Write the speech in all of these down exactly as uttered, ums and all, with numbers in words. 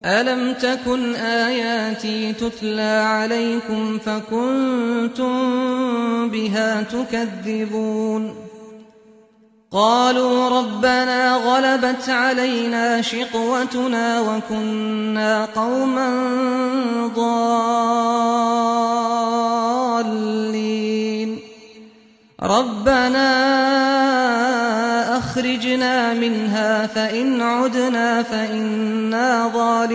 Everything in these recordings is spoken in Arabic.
ألم تكن آياتي تتلى عليكم فكنتم بها تكذبون قالوا ربنا غلبت علينا شقوتنا وكنا قوما ضالين ربنا أخرجنا منها فإن عدنا فإنا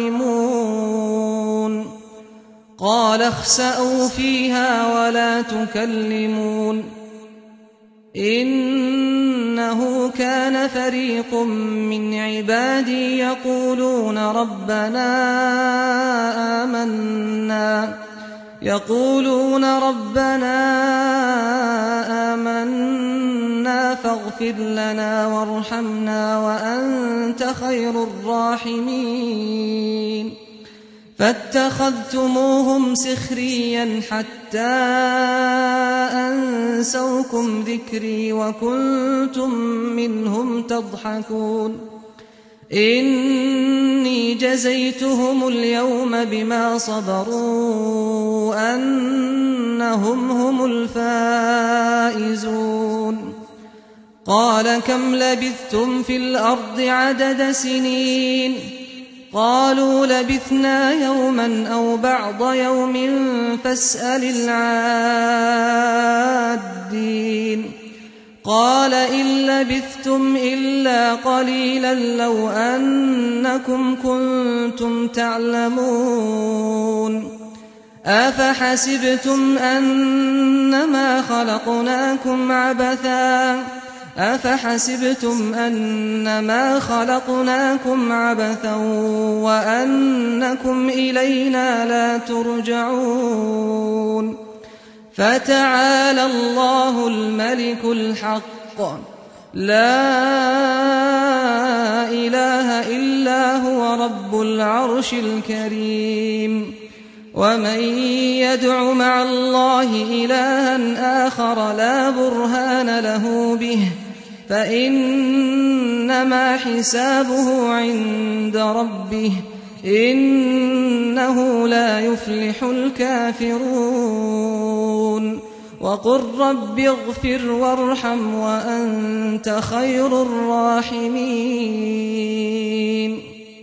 ظالمون قال اخسئوا فيها ولا تكلمون إنه كان فريق من عبادي يقولون ربنا آمنا يقولون ربنا آمنا فاغفر لنا وارحمنا وأنت خير الراحمين فاتخذتموهم سخريا حتى أنسوكم ذكري وكنتم منهم تضحكون إني جزيتهم اليوم بما صبروا أنهم هم الفائزون قال كم لبثتم في الأرض عدد سنين قالوا لبثنا يوما أو بعض يوم فاسأل العادين قال إن لبثتم إلا قليلا لو أنكم كنتم تعلمون أفحسبتم أنما خلقناكم عبثا أفحسبتم أنما خلقناكم عبثا وأنكم إلينا لا ترجعون فتعالى الله الملك الحق لا إله إلا هو رب العرش الكريم ومن يدع مع الله إلها آخر لا برهان له به فإنما حسابه عند ربه إنه لا يفلح الكافرون وقل رب اغفر وارحم وأنت خير الراحمين